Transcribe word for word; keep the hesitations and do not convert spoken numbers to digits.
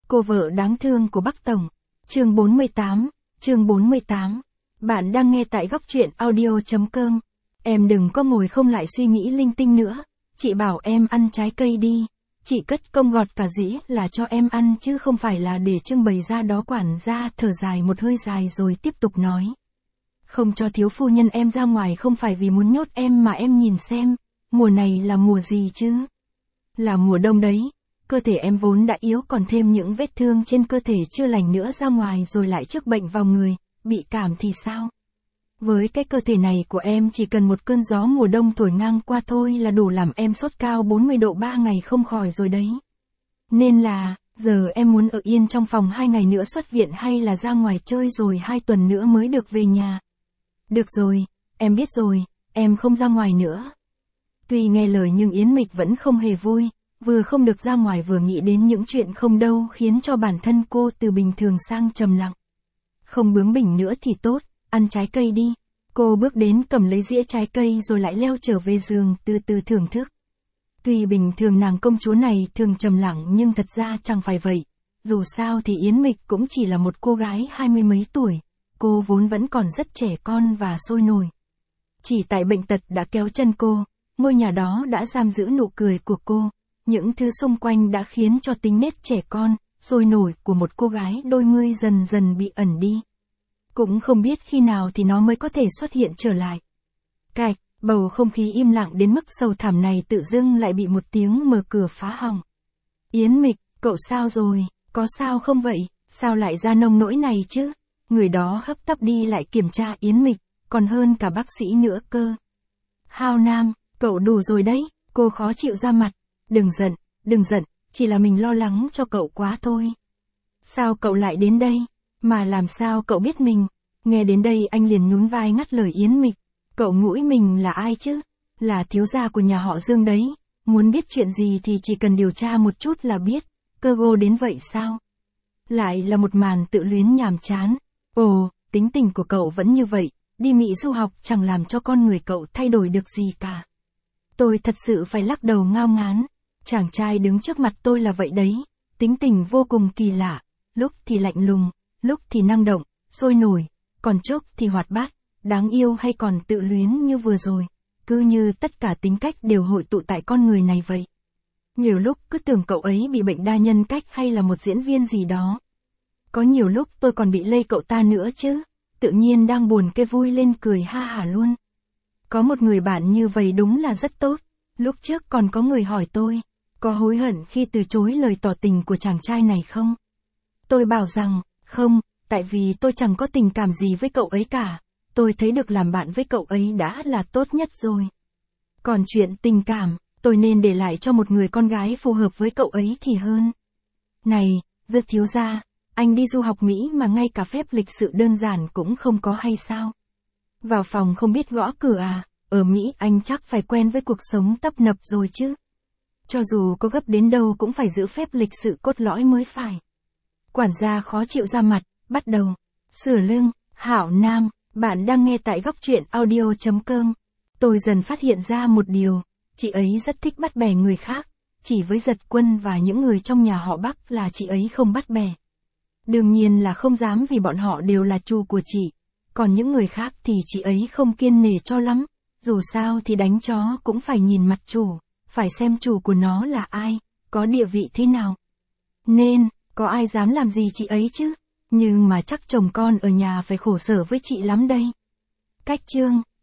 Cô vợ đáng thương của Bắc Tổng. Chương bốn mươi tám, chương bốn mươi tám. Bạn đang nghe tại góc truyện audio.com. Em đừng có ngồi không lại suy nghĩ linh tinh nữa. Chị bảo em ăn trái cây đi. Chị cất công gọt cả dĩ là cho em ăn chứ không phải là để trưng bày ra đó. Quản gia thở dài một hơi dài rồi tiếp tục nói. Không cho thiếu phu nhân em ra ngoài không phải vì muốn nhốt em mà em nhìn xem, mùa này là mùa gì chứ? Là mùa đông đấy. Cơ thể em vốn đã yếu còn thêm những vết thương trên cơ thể chưa lành nữa ra ngoài rồi lại trước bệnh vào người, bị cảm thì sao? Với cái cơ thể này của em chỉ cần một cơn gió mùa đông thổi ngang qua thôi là đủ làm em sốt cao bốn mươi độ ba ngày không khỏi rồi đấy. Nên là, giờ em muốn ở yên trong phòng hai ngày nữa xuất viện hay là ra ngoài chơi rồi hai tuần nữa mới được về nhà? Được rồi, em biết rồi, em không ra ngoài nữa. Tuy nghe lời nhưng Yến Mịch vẫn không hề vui. Vừa không được ra ngoài vừa nghĩ đến những chuyện không đâu khiến cho bản thân cô từ bình thường sang trầm lặng. Không bướng bỉnh nữa thì tốt, ăn trái cây đi. Cô bước đến cầm lấy dĩa trái cây rồi lại leo trở về giường từ từ thưởng thức. Tuy bình thường nàng công chúa này thường trầm lặng nhưng thật ra chẳng phải vậy. Dù sao thì Yến Mịch cũng chỉ là một cô gái hai mươi mấy tuổi. Cô vốn vẫn còn rất trẻ con và sôi nổi. Chỉ tại bệnh tật đã kéo chân cô, ngôi nhà đó đã giam giữ nụ cười của cô. Những thứ xung quanh đã khiến cho tính nết trẻ con, sôi nổi của một cô gái đôi mươi dần dần bị ẩn đi. Cũng không biết khi nào thì nó mới có thể xuất hiện trở lại. Cạch, bầu không khí im lặng đến mức sầu thảm này tự dưng lại bị một tiếng mở cửa phá hỏng. Yến Mịch, cậu sao rồi, có sao không vậy, sao lại ra nông nỗi này chứ? Người đó hấp tấp đi lại kiểm tra Yến Mịch, còn hơn cả bác sĩ nữa cơ. Hao Nam, cậu đủ rồi đấy, cô khó chịu ra mặt. Đừng giận, đừng giận, chỉ là mình lo lắng cho cậu quá thôi. Sao cậu lại đến đây? Mà làm sao cậu biết mình? Nghe đến đây anh liền nhún vai ngắt lời Yến Mịch. Cậu ngũi mình là ai chứ? Là thiếu gia của nhà họ Dương đấy. Muốn biết chuyện gì thì chỉ cần điều tra một chút là biết. Cơ gô đến vậy sao? Lại là một màn tự luyến nhàm chán. Ồ, tính tình của cậu vẫn như vậy. Đi Mỹ du học chẳng làm cho con người cậu thay đổi được gì cả. Tôi thật sự phải lắc đầu ngao ngán. Chàng trai đứng trước mặt tôi là vậy đấy, tính tình vô cùng kỳ lạ, lúc thì lạnh lùng, lúc thì năng động, sôi nổi, còn chốc thì hoạt bát, đáng yêu hay còn tự luyến như vừa rồi, cứ như tất cả tính cách đều hội tụ tại con người này vậy. Nhiều lúc cứ tưởng cậu ấy bị bệnh đa nhân cách hay là một diễn viên gì đó. Có nhiều lúc tôi còn bị lây cậu ta nữa chứ, tự nhiên đang buồn cái vui lên cười ha hả luôn. Có một người bạn như vậy đúng là rất tốt, lúc trước còn có người hỏi tôi. Có hối hận khi từ chối lời tỏ tình của chàng trai này không? Tôi bảo rằng, không, tại vì tôi chẳng có tình cảm gì với cậu ấy cả. Tôi thấy được làm bạn với cậu ấy đã là tốt nhất rồi. Còn chuyện tình cảm, tôi nên để lại cho một người con gái phù hợp với cậu ấy thì hơn. Này, Dược thiếu gia, anh đi du học Mỹ mà ngay cả phép lịch sự đơn giản cũng không có hay sao? Vào phòng không biết gõ cửa à? Ở Mỹ anh chắc phải quen với cuộc sống tấp nập rồi chứ. Cho dù có gấp đến đâu cũng phải giữ phép lịch sự cốt lõi mới phải. Quản gia khó chịu ra mặt, bắt đầu. Sửa lưng, Hảo Nam, bạn đang nghe tại góc truyện audio.com. Tôi dần phát hiện ra một điều, chị ấy rất thích bắt bè người khác, chỉ với Giật Quân và những người trong nhà họ Bắc là chị ấy không bắt bè. Đương nhiên là không dám vì bọn họ đều là chủ của chị, còn những người khác thì chị ấy không kiêng nể cho lắm, dù sao thì đánh chó cũng phải nhìn mặt chủ. Phải xem chủ của nó là ai, có địa vị thế nào. Nên, có ai dám làm gì chị ấy chứ? Nhưng mà chắc chồng con ở nhà phải khổ sở với chị lắm đây. Cách chương,